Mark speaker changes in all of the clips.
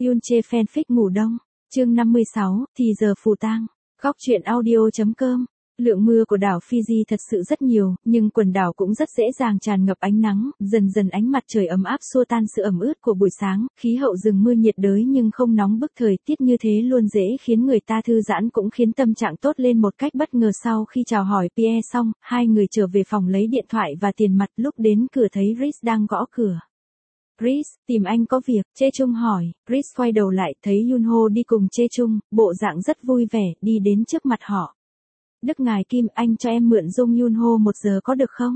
Speaker 1: Yunche fanfic ngủ đông. Chương 56, thì giờ phù tang. Góc truyện audio.com. Lượng mưa của đảo Fiji thật sự rất nhiều, nhưng quần đảo cũng rất dễ dàng tràn ngập ánh nắng, dần dần ánh mặt trời ấm áp xua tan sự ẩm ướt của buổi sáng, khí hậu rừng mưa nhiệt đới nhưng không nóng bức, thời tiết như thế luôn dễ khiến người ta thư giãn, cũng khiến tâm trạng tốt lên một cách bất ngờ. Sau khi chào hỏi Pierre xong, hai người trở về phòng lấy điện thoại và tiền mặt, lúc đến cửa thấy Rhys đang gõ cửa. Rhys, tìm anh có việc, Chê Chung hỏi. Rhys quay đầu lại, thấy Yunho đi cùng Chê Chung, bộ dạng rất vui vẻ, đi đến trước mặt họ. Đức ngài Kim, anh cho em mượn dung Yunho 1 giờ có được không?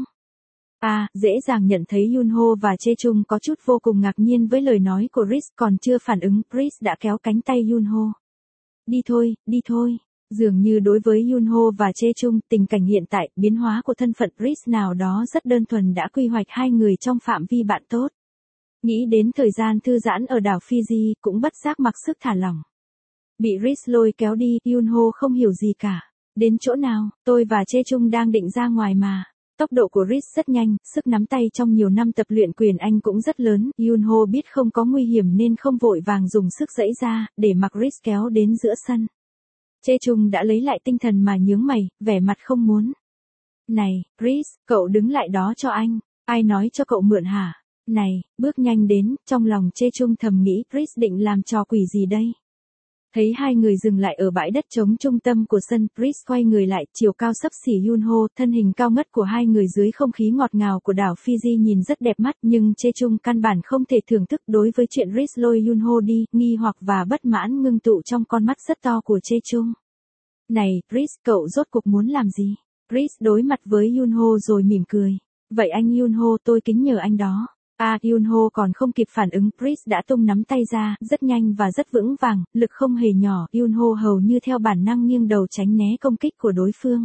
Speaker 1: À, dễ dàng nhận thấy Yunho và Chê Chung có chút vô cùng ngạc nhiên với lời nói của Rhys, còn chưa phản ứng, Rhys đã kéo cánh tay Yunho. Đi thôi, đi thôi. Dường như đối với Yunho và Chê Chung, tình cảnh hiện tại, biến hóa của thân phận Rhys nào đó rất đơn thuần đã quy hoạch hai người trong phạm vi bạn tốt. Nghĩ đến thời gian thư giãn ở đảo Fiji, cũng bất giác mặc sức thả lỏng. Bị Rhys lôi kéo đi, Yunho không hiểu gì cả. Đến chỗ nào, tôi và Chê Chung đang định ra ngoài mà. Tốc độ của Rhys rất nhanh, sức nắm tay trong nhiều năm tập luyện quyền Anh cũng rất lớn. Yunho biết không có nguy hiểm nên không vội vàng dùng sức giãy ra, để mặc Rhys kéo đến giữa sân. Chê Chung đã lấy lại tinh thần mà nhướng mày, vẻ mặt không muốn. Này, Rhys, cậu đứng lại đó cho anh. Ai nói cho cậu mượn hả? Này, bước nhanh đến, trong lòng Chê Chung thầm nghĩ, Rhys định làm trò quỷ gì đây? Thấy hai người dừng lại ở bãi đất trống trung tâm của sân, Rhys quay người lại, chiều cao xấp xỉ Yunho, thân hình cao ngất của hai người dưới không khí ngọt ngào của đảo Fiji nhìn rất đẹp mắt, nhưng Chê Chung căn bản không thể thưởng thức. Đối với chuyện Rhys lôi Yunho đi, nghi hoặc và bất mãn ngưng tụ trong con mắt rất to của Chê Chung. Này, Rhys, cậu rốt cuộc muốn làm gì? Rhys đối mặt với Yunho rồi mỉm cười. Vậy anh Yunho, tôi kính nhờ anh đó. À, Yunho còn không kịp phản ứng, Rhys đã tung nắm tay ra, rất nhanh và rất vững vàng, lực không hề nhỏ, Yunho hầu như theo bản năng nghiêng đầu tránh né công kích của đối phương.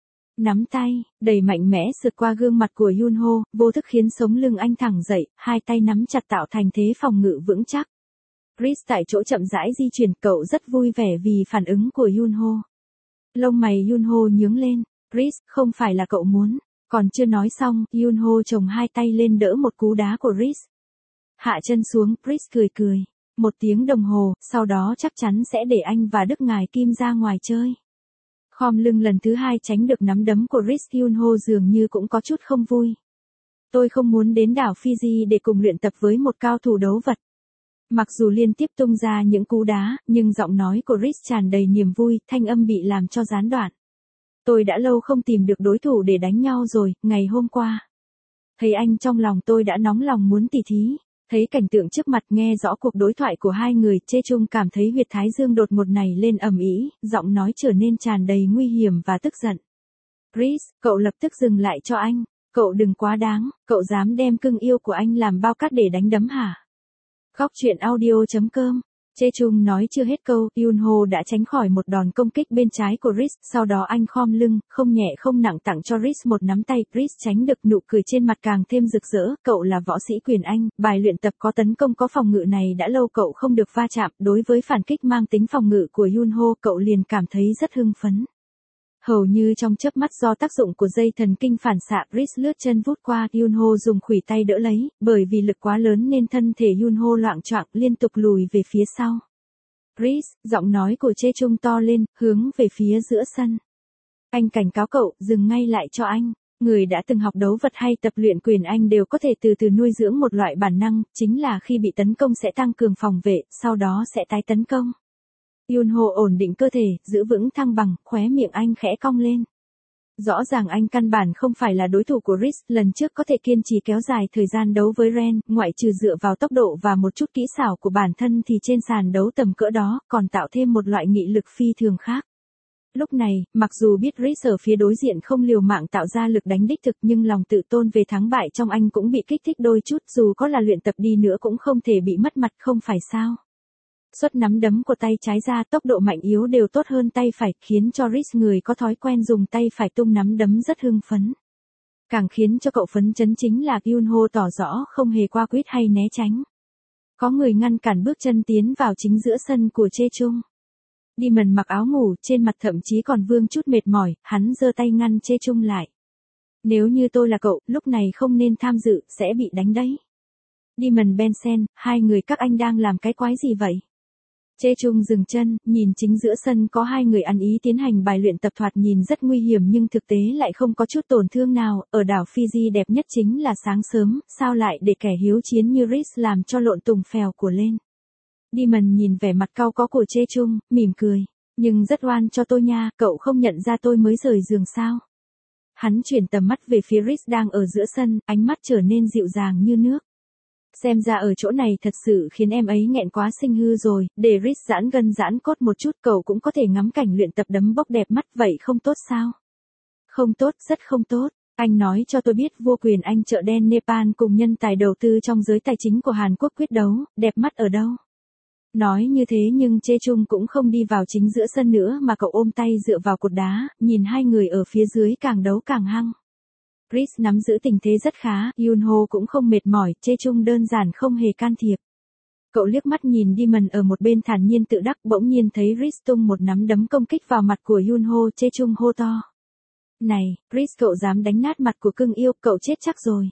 Speaker 1: Nắm tay, đầy mạnh mẽ sượt qua gương mặt của Yunho, vô thức khiến sống lưng anh thẳng dậy, hai tay nắm chặt tạo thành thế phòng ngự vững chắc. Rhys tại chỗ chậm rãi di chuyển, cậu rất vui vẻ vì phản ứng của Yunho. Lông mày Yunho nhướng lên, Rhys, không phải là cậu muốn. Còn chưa nói xong, Yunho chồng hai tay lên đỡ một cú đá của Rhys. Hạ chân xuống, Rhys cười cười. 1 tiếng đồng hồ, sau đó chắc chắn sẽ để anh và Đức ngài Kim ra ngoài chơi. Khom lưng lần thứ 2 tránh được nắm đấm của Rhys, Yunho dường như cũng có chút không vui. Tôi không muốn đến đảo Fiji để cùng luyện tập với một cao thủ đấu vật. Mặc dù liên tiếp tung ra những cú đá, nhưng giọng nói của Rhys tràn đầy niềm vui, thanh âm bị làm cho gián đoạn. Tôi đã lâu không tìm được đối thủ để đánh nhau rồi, ngày hôm qua. Thấy anh trong lòng tôi đã nóng lòng muốn tỉ thí. Thấy cảnh tượng trước mặt, nghe rõ cuộc đối thoại của hai người, Chê Chung cảm thấy huyệt thái dương đột ngột này lên ầm ĩ, giọng nói trở nên tràn đầy nguy hiểm và tức giận. Rhys, cậu lập tức dừng lại cho anh. Cậu đừng quá đáng, cậu dám đem cưng yêu của anh làm bao cát để đánh đấm hả? Góc truyện audio.com. Chê Chung nói chưa hết câu, Yunho đã tránh khỏi một đòn công kích bên trái của Rhys, sau đó anh khom lưng, không nhẹ không nặng tặng cho Rhys một nắm tay, Rhys tránh được, nụ cười trên mặt càng thêm rực rỡ, cậu là võ sĩ quyền Anh, bài luyện tập có tấn công có phòng ngự này đã lâu cậu không được va chạm, đối với phản kích mang tính phòng ngự của Yunho, cậu liền cảm thấy rất hưng phấn. Hầu như trong chớp mắt do tác dụng của dây thần kinh phản xạ, Rhys lướt chân vút qua, Yunho dùng khuỷu tay đỡ lấy, bởi vì lực quá lớn nên thân thể Yunho loạng choạng liên tục lùi về phía sau. Rhys, giọng nói của Chê Chung to lên, hướng về phía giữa sân. Anh cảnh cáo cậu, dừng ngay lại cho anh. Người đã từng học đấu vật hay tập luyện quyền Anh đều có thể từ từ nuôi dưỡng một loại bản năng, chính là khi bị tấn công sẽ tăng cường phòng vệ, sau đó sẽ tái tấn công. Yunho ổn định cơ thể, giữ vững thăng bằng, khóe miệng anh khẽ cong lên. Rõ ràng anh căn bản không phải là đối thủ của Rhys, lần trước có thể kiên trì kéo dài thời gian đấu với Ren, ngoại trừ dựa vào tốc độ và một chút kỹ xảo của bản thân thì trên sàn đấu tầm cỡ đó, còn tạo thêm một loại nghị lực phi thường khác. Lúc này, mặc dù biết Rhys ở phía đối diện không liều mạng tạo ra lực đánh đích thực, nhưng lòng tự tôn về thắng bại trong anh cũng bị kích thích đôi chút, dù có là luyện tập đi nữa cũng không thể bị mất mặt, không phải sao? Xuất nắm đấm của tay trái ra, tốc độ mạnh yếu đều tốt hơn tay phải, khiến cho Rhys, người có thói quen dùng tay phải tung nắm đấm, rất hưng phấn. Càng khiến cho cậu phấn chấn chính là Yunho tỏ rõ không hề qua quýt hay né tránh. Có người ngăn cản bước chân tiến vào chính giữa sân của Chê Chung. Demon mặc áo ngủ, trên mặt thậm chí còn vương chút mệt mỏi, hắn giơ tay ngăn Chê Chung lại. Nếu như tôi là cậu, lúc này không nên tham dự, sẽ bị đánh đấy. Demon Benson, hai người các anh đang làm cái quái gì vậy? Chung dừng chân, nhìn chính giữa sân có hai người ăn ý tiến hành bài luyện tập thoạt nhìn rất nguy hiểm nhưng thực tế lại không có chút tổn thương nào. Ở đảo Fiji đẹp nhất chính là sáng sớm, sao lại để kẻ hiếu chiến như Rhys làm cho lộn tùng phèo của lên. Demon nhìn vẻ mặt cau có của Chung, mỉm cười. Nhưng rất oan cho tôi nha, cậu không nhận ra tôi mới rời giường sao? Hắn chuyển tầm mắt về phía Rhys đang ở giữa sân, ánh mắt trở nên dịu dàng như nước. Xem ra ở chỗ này thật sự khiến em ấy nghẹn quá sinh hư rồi, để Rhys giãn gân giãn cốt một chút, cậu cũng có thể ngắm cảnh luyện tập đấm bốc đẹp mắt vậy không tốt sao? Không tốt, rất không tốt. Anh nói cho tôi biết vua quyền Anh chợ đen Nepal cùng nhân tài đầu tư trong giới tài chính của Hàn Quốc quyết đấu, đẹp mắt ở đâu? Nói như thế nhưng Chung cũng không đi vào chính giữa sân nữa mà cậu ôm tay dựa vào cột đá, nhìn hai người ở phía dưới càng đấu càng hăng. Rhys nắm giữ tình thế rất khá, Yunho cũng không mệt mỏi, Chung đơn giản không hề can thiệp. Cậu liếc mắt nhìn Demon ở một bên thản nhiên tự đắc, bỗng nhiên thấy Rhys tung một nắm đấm công kích vào mặt của Yunho, Chung hô to. Này, Rhys cậu dám đánh nát mặt của cưng yêu, cậu chết chắc rồi.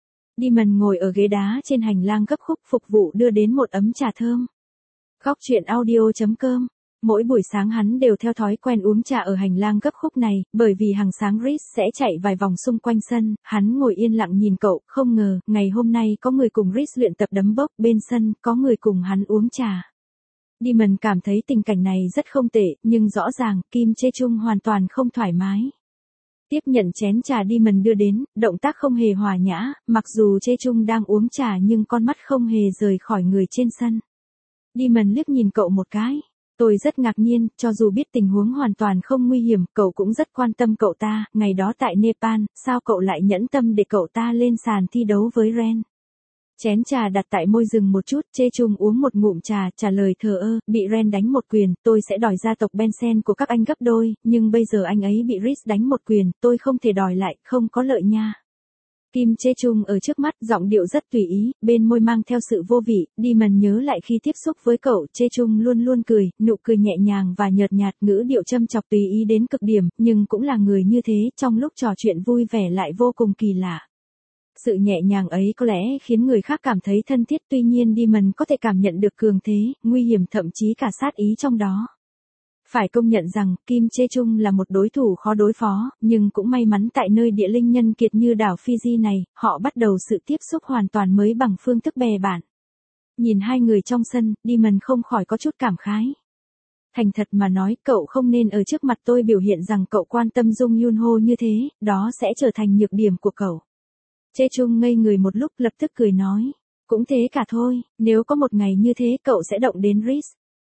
Speaker 1: Demon ngồi ở ghế đá trên hành lang gấp khúc phục vụ đưa đến một ấm trà thơm. Góc chuyện audio.com. Mỗi buổi sáng hắn đều theo thói quen uống trà ở hành lang gấp khúc này, bởi vì hàng sáng Rhys sẽ chạy vài vòng xung quanh sân, hắn ngồi yên lặng nhìn cậu, không ngờ, ngày hôm nay có người cùng Rhys luyện tập đấm bốc, bên sân, có người cùng hắn uống trà. Demon cảm thấy tình cảnh này rất không tệ, nhưng rõ ràng, Kim Chung hoàn toàn không thoải mái. Tiếp nhận chén trà Demon đưa đến, động tác không hề hòa nhã, mặc dù Chung đang uống trà nhưng con mắt không hề rời khỏi người trên sân. Demon liếc nhìn cậu một cái. Tôi rất ngạc nhiên, cho dù biết tình huống hoàn toàn không nguy hiểm, cậu cũng rất quan tâm cậu ta, ngày đó tại Nepal, sao cậu lại nhẫn tâm để cậu ta lên sàn thi đấu với Ren? Chén trà đặt tại môi dừng một chút, Chung uống một ngụm trà, trả lời thờ ơ, bị Ren đánh một quyền, tôi sẽ đòi gia tộc Benson của các anh gấp đôi, nhưng bây giờ anh ấy bị Rhys đánh một quyền, tôi không thể đòi lại, không có lợi nha. Kim Chung ở trước mắt, giọng điệu rất tùy ý, bên môi mang theo sự vô vị, Demon nhớ lại khi tiếp xúc với cậu, Chung luôn luôn cười, nụ cười nhẹ nhàng và nhợt nhạt, ngữ điệu châm chọc tùy ý đến cực điểm, nhưng cũng là người như thế, trong lúc trò chuyện vui vẻ lại vô cùng kỳ lạ. Sự nhẹ nhàng ấy có lẽ khiến người khác cảm thấy thân thiết, tuy nhiên Demon có thể cảm nhận được cường thế, nguy hiểm thậm chí cả sát ý trong đó. Phải công nhận rằng, Kim Chung là một đối thủ khó đối phó, nhưng cũng may mắn tại nơi địa linh nhân kiệt như đảo Fiji này, họ bắt đầu sự tiếp xúc hoàn toàn mới bằng phương thức bè bạn. Nhìn hai người trong sân, Demon không khỏi có chút cảm khái. Thành thật mà nói, cậu không nên ở trước mặt tôi biểu hiện rằng cậu quan tâm Jung Yunho như thế, đó sẽ trở thành nhược điểm của cậu. Chung ngây người một lúc lập tức cười nói. Cũng thế cả thôi, nếu có một ngày như thế cậu sẽ động đến Rhys.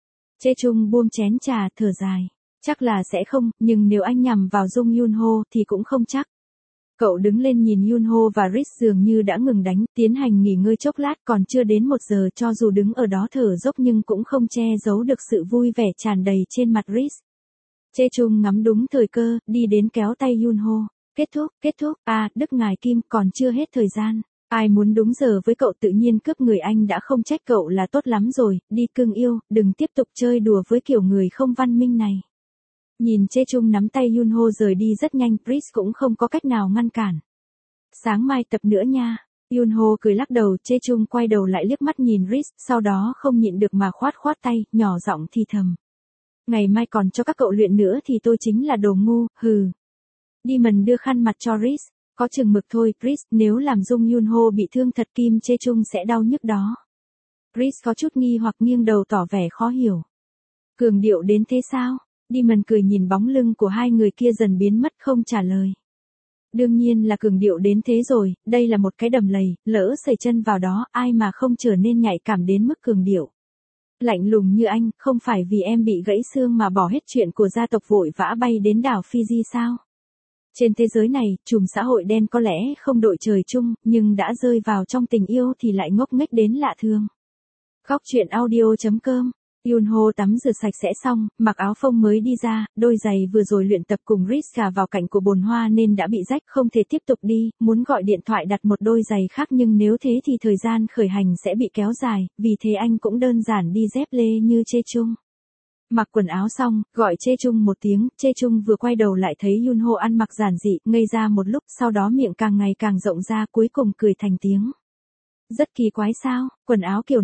Speaker 1: Chung buông chén trà, thở dài. Chắc là sẽ không, nhưng nếu anh nhằm vào Jung Yunho thì cũng không chắc. Cậu đứng lên nhìn Yunho và Rhys dường như đã ngừng đánh, tiến hành nghỉ ngơi chốc lát, còn chưa đến 1 giờ, cho dù đứng ở đó thở dốc nhưng cũng không che giấu được sự vui vẻ tràn đầy trên mặt Rhys. Chung ngắm đúng thời cơ, đi đến kéo tay Yunho. Kết thúc, Đức ngài Kim, còn chưa hết thời gian. Ai muốn đúng giờ với cậu tự nhiên cướp người anh đã không trách cậu là tốt lắm rồi, đi cưng yêu, đừng tiếp tục chơi đùa với kiểu người không văn minh này. Nhìn Chung nắm tay Yunho rời đi rất nhanh, Rhys cũng không có cách nào ngăn cản. Sáng mai tập nữa nha. Yunho cười lắc đầu, Chung quay đầu lại liếc mắt nhìn Rhys, sau đó không nhịn được mà khoát tay, nhỏ giọng thì thầm. Ngày mai còn cho các cậu luyện nữa thì tôi chính là đồ ngu, hừ. Demon đưa khăn mặt cho Rhys. Có chừng mực thôi, Rhys, nếu làm Jung Yunho bị thương thật Kim Chung sẽ đau nhức đó. Rhys có chút nghi hoặc nghiêng đầu tỏ vẻ khó hiểu. Cường điệu đến thế sao? Demon cười nhìn bóng lưng của hai người kia dần biến mất không trả lời. Đương nhiên là cường điệu đến thế rồi, đây là một cái đầm lầy, lỡ sẩy chân vào đó, ai mà không trở nên nhạy cảm đến mức cường điệu. Lạnh lùng như anh, không phải vì em bị gãy xương mà bỏ hết chuyện của gia tộc vội vã bay đến đảo Fiji sao? Trên thế giới này, chùm xã hội đen có lẽ không đội trời chung, nhưng đã rơi vào trong tình yêu thì lại ngốc nghếch đến lạ thường. Góc chuyện audio.com. Yunho tắm rửa sạch sẽ xong, mặc áo phông mới đi ra, đôi giày vừa rồi luyện tập cùng Rhys gà vào cạnh của bồn hoa nên đã bị rách, không thể tiếp tục đi, muốn gọi điện thoại đặt một đôi giày khác nhưng nếu thế thì thời gian khởi hành sẽ bị kéo dài, vì thế anh cũng đơn giản đi dép lê như Chung. Mặc quần áo xong, gọi Chung một tiếng, Chung vừa quay đầu lại thấy Yunho ăn mặc giản dị, ngây ra một lúc, sau đó miệng càng ngày càng rộng ra, cuối cùng cười thành tiếng. Rất kỳ quái sao, quần áo kiểu này,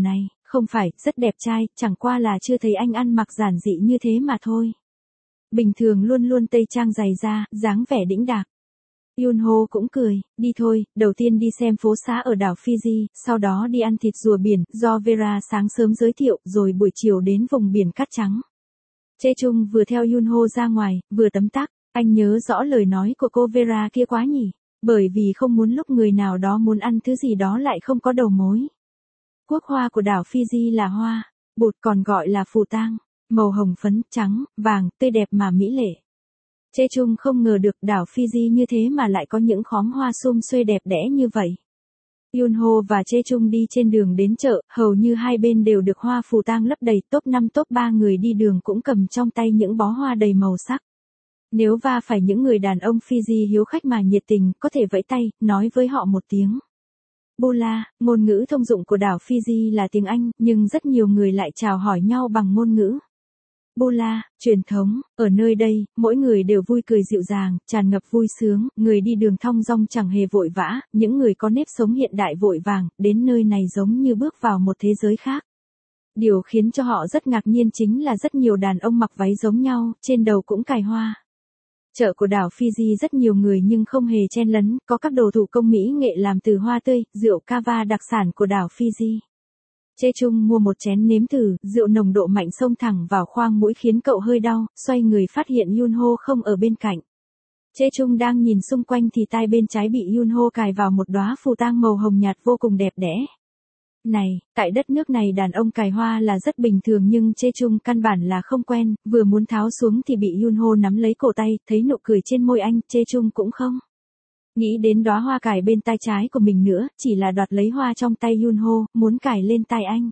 Speaker 1: không phải, rất đẹp trai, chẳng qua là chưa thấy anh ăn mặc giản dị như thế mà thôi. Bình thường luôn luôn tây trang dày da, dáng vẻ đĩnh đạc. Yunho cũng cười, đi thôi, đầu tiên đi xem phố xá ở đảo Fiji, sau đó đi ăn thịt rùa biển, do Vera sáng sớm giới thiệu, rồi buổi chiều đến vùng biển cát trắng. Chae Chung vừa theo Yunho ra ngoài, vừa tấm tắc, anh nhớ rõ lời nói của cô Vera kia quá nhỉ, bởi vì không muốn lúc người nào đó muốn ăn thứ gì đó lại không có đầu mối. Quốc hoa của đảo Fiji là hoa, bột còn gọi là phù tang, màu hồng phấn, trắng, vàng, tươi đẹp mà mỹ lệ. Chae Chung không ngờ được đảo Fiji như thế mà lại có những khóm hoa sum xuê đẹp đẽ như vậy. Yunho và Chae Chung đi trên đường đến chợ, hầu như hai bên đều được hoa phù tang lấp đầy, top 5 top 3 người đi đường cũng cầm trong tay những bó hoa đầy màu sắc. Nếu va phải những người đàn ông Fiji hiếu khách mà nhiệt tình, có thể vẫy tay, nói với họ một tiếng. Bula, ngôn ngữ thông dụng của đảo Fiji là tiếng Anh, nhưng rất nhiều người lại chào hỏi nhau bằng ngôn ngữ Bula, truyền thống, ở nơi đây, mỗi người đều vui cười dịu dàng, tràn ngập vui sướng, người đi đường thong dong chẳng hề vội vã, những người có nếp sống hiện đại vội vàng, đến nơi này giống như bước vào một thế giới khác. Điều khiến cho họ rất ngạc nhiên chính là rất nhiều đàn ông mặc váy giống nhau, trên đầu cũng cài hoa. Chợ của đảo Fiji rất nhiều người nhưng không hề chen lấn, có các đồ thủ công mỹ nghệ làm từ hoa tươi, rượu kava đặc sản của đảo Fiji. Chae Chung mua một chén nếm thử, rượu nồng độ mạnh xông thẳng vào khoang mũi khiến cậu hơi đau, xoay người phát hiện Yunho không ở bên cạnh. Chae Chung đang nhìn xung quanh thì tai bên trái bị Yunho cài vào một đóa phù tang màu hồng nhạt vô cùng đẹp đẽ. Này, tại đất nước này đàn ông cài hoa là rất bình thường nhưng Chae Chung căn bản là không quen, vừa muốn tháo xuống thì bị Yunho nắm lấy cổ tay, thấy nụ cười trên môi anh, Chae Chung cũng không nghĩ đến đóa hoa cài bên tai trái của mình nữa, chỉ là đoạt lấy hoa trong tay Yunho, muốn cài lên tai anh.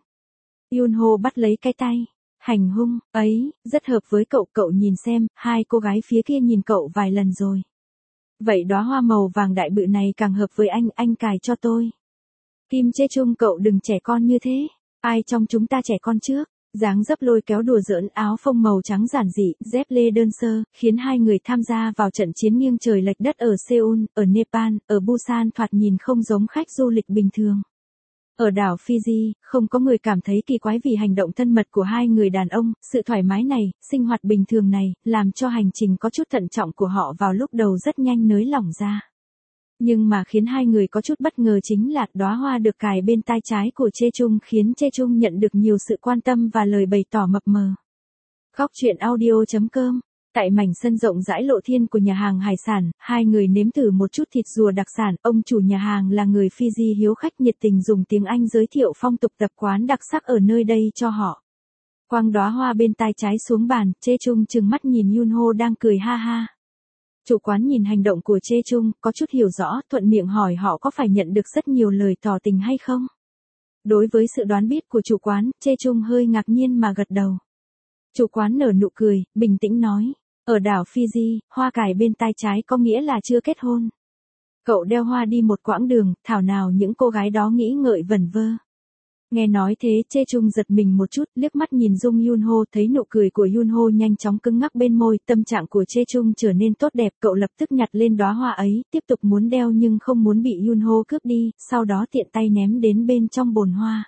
Speaker 1: Yunho bắt lấy cái tay. Hành hung, ấy, rất hợp với cậu, cậu nhìn xem, hai cô gái phía kia nhìn cậu vài lần rồi. Vậy đóa hoa màu vàng đại bự này càng hợp với anh cài cho tôi. Kim Chae Chung cậu đừng trẻ con như thế, ai trong chúng ta trẻ con trước. Dáng dấp lôi kéo đùa giỡn, áo phông màu trắng giản dị, dép lê đơn sơ, khiến hai người tham gia vào trận chiến nghiêng trời lệch đất ở Seoul, ở Nepal, ở Busan thoạt nhìn không giống khách du lịch bình thường. Ở đảo Fiji, không có người cảm thấy kỳ quái vì hành động thân mật của hai người đàn ông, sự thoải mái này, sinh hoạt bình thường này, làm cho hành trình có chút thận trọng của họ vào lúc đầu rất nhanh nới lỏng ra. Nhưng mà khiến hai người có chút bất ngờ chính là đóa hoa được cài bên tai trái của Chae Chung khiến Chae Chung nhận được nhiều sự quan tâm và lời bày tỏ mập mờ. Góc truyện audio.com. Tại mảnh sân rộng rãi lộ thiên của nhà hàng hải sản, hai người nếm thử một chút thịt rùa đặc sản, ông chủ nhà hàng là người Fiji hiếu khách nhiệt tình dùng tiếng Anh giới thiệu phong tục tập quán đặc sắc ở nơi đây cho họ. Quăng đóa hoa bên tai trái xuống bàn, Chae Chung trừng mắt nhìn Yunho đang cười ha ha. Chủ quán nhìn hành động của Chae Chung, có chút hiểu rõ, thuận miệng hỏi họ có phải nhận được rất nhiều lời tỏ tình hay không. Đối với sự đoán biết của chủ quán, Chae Chung hơi ngạc nhiên mà gật đầu. Chủ quán nở nụ cười, bình tĩnh nói, ở đảo Fiji, hoa cài bên tai trái có nghĩa là chưa kết hôn. Cậu đeo hoa đi một quãng đường, thảo nào những cô gái đó nghĩ ngợi vẩn vơ. Nghe nói thế, Chae Chung giật mình một chút, liếc mắt nhìn Dung Yunho, thấy nụ cười của Yunho nhanh chóng cứng ngắc bên môi, tâm trạng của Chae Chung trở nên tốt đẹp, cậu lập tức nhặt lên đóa hoa ấy, tiếp tục muốn đeo nhưng không muốn bị Yunho cướp đi, sau đó tiện tay ném đến bên trong bồn hoa.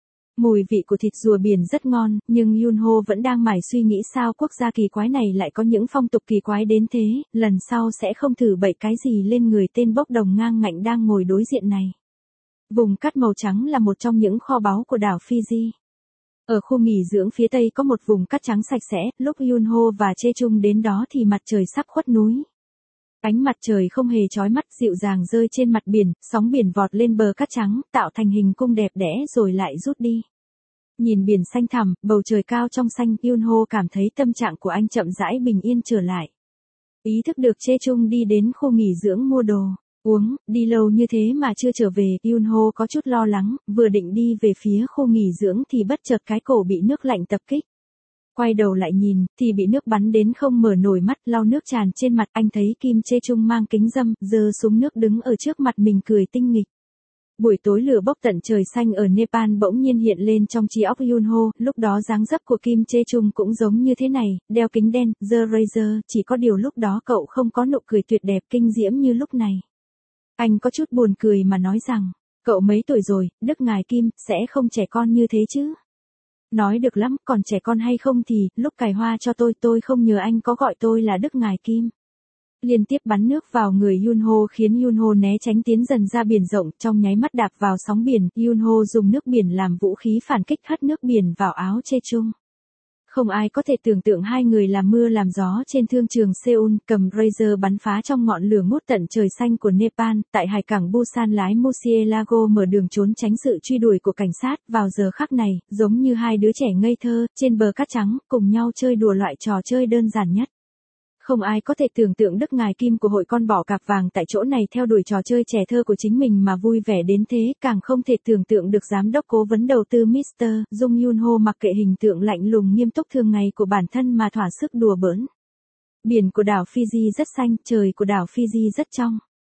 Speaker 1: Mùi vị của thịt rùa biển rất ngon, nhưng Yunho vẫn đang mải suy nghĩ sao quốc gia kỳ quái này lại có những phong tục kỳ quái đến thế, lần sau sẽ không thử bậy cái gì lên người tên bốc đồng ngang ngạnh đang ngồi đối diện này. Vùng cát màu trắng là một trong những kho báu của đảo Fiji. Ở khu nghỉ dưỡng phía tây có một vùng cát trắng sạch sẽ, lúc Yunho và Chae Chung đến đó thì mặt trời sắp khuất núi. Ánh mặt trời không hề chói mắt dịu dàng rơi trên mặt biển, sóng biển vọt lên bờ cát trắng, tạo thành hình cung đẹp đẽ rồi lại rút đi. Nhìn biển xanh thẳm, bầu trời cao trong xanh, Yunho cảm thấy tâm trạng của anh chậm rãi bình yên trở lại. Ý thức được Chae Chung đi đến khu nghỉ dưỡng mua đồ. Uống, đi lâu như thế mà chưa trở về, Yunho có chút lo lắng, vừa định đi về phía khu nghỉ dưỡng thì bất chợt cái cổ bị nước lạnh tập kích. Quay đầu lại nhìn, thì bị nước bắn đến không mở nổi mắt, lau nước tràn trên mặt, anh thấy Kim Chae Chung mang kính râm, giơ súng nước đứng ở trước mặt mình cười tinh nghịch. Buổi tối lửa bốc tận trời xanh ở Nepal bỗng nhiên hiện lên trong trí óc Yunho, lúc đó dáng dấp của Kim Chae Chung cũng giống như thế này, đeo kính đen, giơ razor, chỉ có điều lúc đó cậu không có nụ cười tuyệt đẹp kinh diễm như lúc này. Anh có chút buồn cười mà nói rằng, cậu mấy tuổi rồi, Đức ngài Kim, sẽ không trẻ con như thế chứ. Nói được lắm, còn trẻ con hay không thì, lúc cài hoa cho tôi không nhớ anh có gọi tôi là Đức Ngài Kim. Liên tiếp bắn nước vào người Yunho khiến Yunho né tránh tiến dần ra biển rộng, trong nháy mắt đạp vào sóng biển, Yunho dùng nước biển làm vũ khí phản kích hất nước biển vào áo Chae-chung. Không ai có thể tưởng tượng hai người làm mưa làm gió trên thương trường Seoul, cầm Razer bắn phá trong ngọn lửa ngút tận trời xanh của Nepal, tại hải cảng Busan lái Murcielago mở đường trốn tránh sự truy đuổi của cảnh sát, vào giờ khắc này, giống như hai đứa trẻ ngây thơ, trên bờ cát trắng, cùng nhau chơi đùa loại trò chơi đơn giản nhất. Không ai có thể tưởng tượng Đức Ngài Kim của hội con bò cạp vàng tại chỗ này theo đuổi trò chơi trẻ thơ của chính mình mà vui vẻ đến thế, càng không thể tưởng tượng được giám đốc cố vấn đầu tư Mr. Jung Yunho mặc kệ hình tượng lạnh lùng nghiêm túc thường ngày của bản thân mà thỏa sức đùa bỡn. Biển của đảo Fiji rất xanh, trời của đảo Fiji rất trong.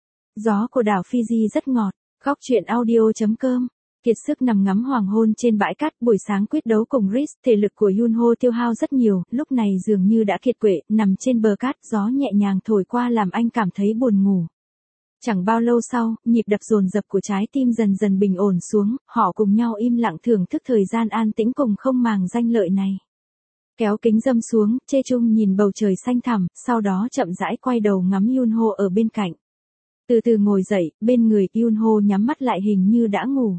Speaker 1: Gió của đảo Fiji rất ngọt. Góc truyện audio.com Kiệt sức nằm ngắm hoàng hôn trên bãi cát, buổi sáng quyết đấu cùng Reese, thể lực của Yunho tiêu hao rất nhiều, lúc này dường như đã kiệt quệ, nằm trên bờ cát, gió nhẹ nhàng thổi qua làm anh cảm thấy buồn ngủ. Chẳng bao lâu sau, nhịp đập dồn dập của trái tim dần dần bình ổn xuống, họ cùng nhau im lặng thưởng thức thời gian an tĩnh cùng không màng danh lợi này. Kéo kính râm xuống, Chae-chung nhìn bầu trời xanh thẳm, sau đó chậm rãi quay đầu ngắm Yunho ở bên cạnh. Từ từ ngồi dậy, bên người Yunho nhắm mắt lại hình như đã ngủ.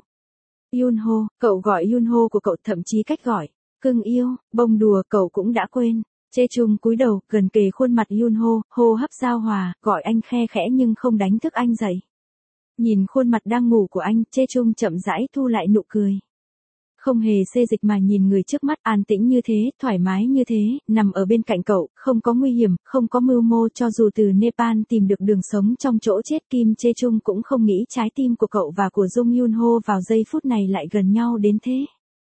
Speaker 1: Yunho, cậu gọi Yunho của cậu, thậm chí cách gọi cưng yêu, bông đùa cậu cũng đã quên. Chae-chung cúi đầu, gần kề khuôn mặt Yunho, hô hấp giao hòa, gọi anh khe khẽ nhưng không đánh thức anh dậy. Nhìn khuôn mặt đang ngủ của anh, Chae-chung chậm rãi thu lại nụ cười. Không hề xê dịch mà nhìn người trước mắt, an tĩnh như thế, thoải mái như thế, nằm ở bên cạnh cậu, không có nguy hiểm, không có mưu mô, cho dù từ Nepal tìm được đường sống trong chỗ chết, Kim Chae-chung cũng không nghĩ trái tim của cậu và của Jung Yunho vào giây phút này lại gần nhau đến thế.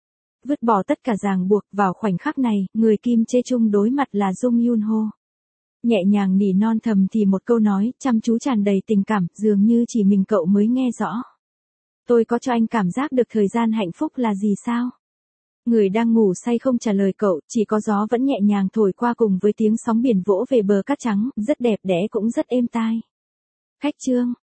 Speaker 1: Vứt bỏ tất cả ràng buộc, vào khoảnh khắc này, người Kim Chae-chung đối mặt là Jung Yunho. Nhẹ nhàng nỉ non thầm thì một câu nói, chăm chú tràn đầy tình cảm, dường như chỉ mình cậu mới nghe rõ. Tôi có cho anh cảm giác được thời gian hạnh phúc là gì sao? Người đang ngủ say không trả lời cậu, chỉ có gió vẫn nhẹ nhàng thổi qua cùng với tiếng sóng biển vỗ về bờ cát trắng, rất đẹp đẽ cũng rất êm tai. Khách chương